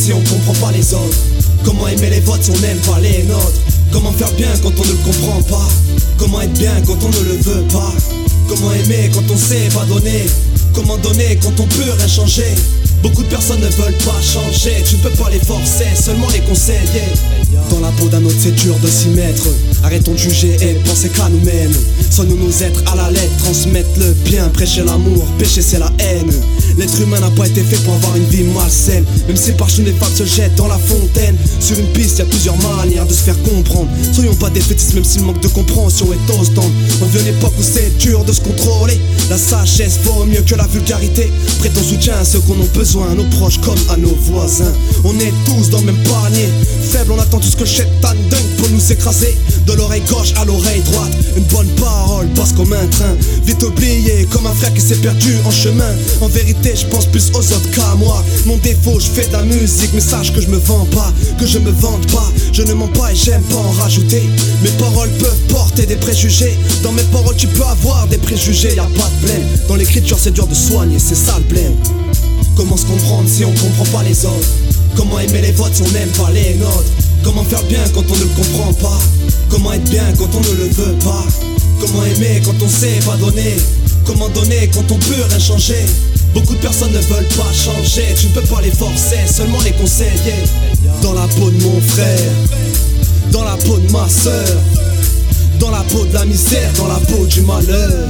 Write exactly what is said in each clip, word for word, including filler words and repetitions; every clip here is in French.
si on comprend pas les autres? Comment aimer les vôtres si on n'aime pas les nôtres? Comment faire bien quand on ne le comprend pas? Comment être bien quand on ne le veut pas? Comment aimer quand on sait pas donner? Comment donner quand on peut rien changer? Beaucoup de personnes ne veulent pas changer. Tu ne peux pas les forcer, seulement les conseiller. Dans la peau d'un autre c'est dur de s'y mettre. Arrêtons de juger et de penser qu'à nous-mêmes. Soignons nos êtres à la lettre, transmettre le bien, prêcher l'amour, pécher c'est la haine. L'être humain n'a pas été fait pour avoir une vie malsaine. Même si par chou les femmes se jettent dans la fontaine. Sur une piste, y a plusieurs manières de se faire comprendre. Soyons pas défaitistes même si le manque de compréhension est au stand. On vit une époque où c'est dur de se contrôler. La sagesse vaut mieux que la vulgarité. Prêtons soutien à ceux qu'on a besoin, à nos proches comme à nos voisins. On est tous dans le même panier. Faible, on attend tout ce que le shaitan donne pour nous écraser. De l'oreille gauche à l'oreille droite. Une bonne parole passe comme un train. Vite oublié comme un frère qui s'est perdu en chemin. En vérité je pense plus aux autres qu'à moi. Mon défaut, je fais de la musique, mais sache que je me vends pas, que je me vante pas. Je ne mens pas et j'aime pas en rajouter. Mes paroles peuvent porter des préjugés. Dans mes paroles tu peux avoir des préjugés. Y'a pas de blême, dans l'écriture c'est dur de soigner, c'est ça le blême. Comment se comprendre si on comprend pas les autres? Comment aimer les vôtres si on n'aime pas les nôtres? Comment faire bien quand on ne le comprend pas? Comment être bien quand on ne le veut pas? Comment aimer quand on sait pas donner? Comment donner quand on peut rien changer? Beaucoup de personnes ne veulent pas changer. Tu ne peux pas les forcer, seulement les conseiller. Dans la peau de mon frère, dans la peau de ma soeur, dans la peau de la misère, dans la peau du malheur,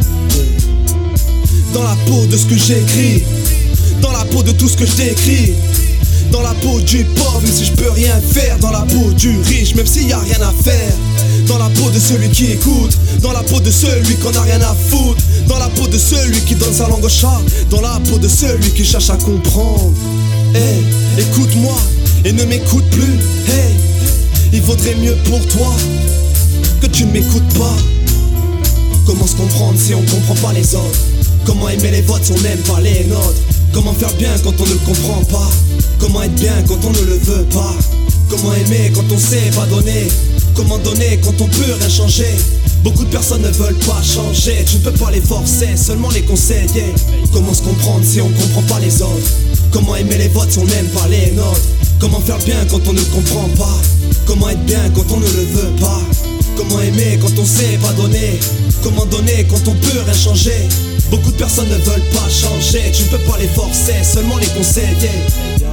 dans la peau de ce que j'écris, dans la peau de tout ce que je décris, dans la peau du pauvre même si je peux rien faire, dans la peau du riche même s'il y a rien à faire, dans la peau de celui qui écoute, dans la peau de celui qu'on a rien à foutre, dans la peau de celui qui donne sa langue au chat, dans la peau de celui qui cherche à comprendre. Hey, écoute-moi et ne m'écoute plus. Hey, il vaudrait mieux pour toi que tu ne m'écoutes pas. Comment se comprendre si on comprend pas les autres? Comment aimer les vôtres si on n'aime pas les nôtres? Comment faire bien quand on ne le comprend pas? Comment être bien quand on ne le veut pas? Comment aimer quand on sait pas donner? Comment donner quand on peut rien changer? Beaucoup de personnes ne veulent pas changer. Tu ne peux pas les forcer, seulement les conseiller. Comment se comprendre si on comprend pas les autres? Comment aimer les vôtres si on n'aime pas les nôtres? Comment faire bien quand on ne le comprend pas? Comment être bien quand on ne le veut pas? Comment aimer quand on sait pas donner? Comment donner quand on peut rien changer? Beaucoup de personnes ne veulent pas changer. Tu ne peux pas les forcer, seulement les conseiller.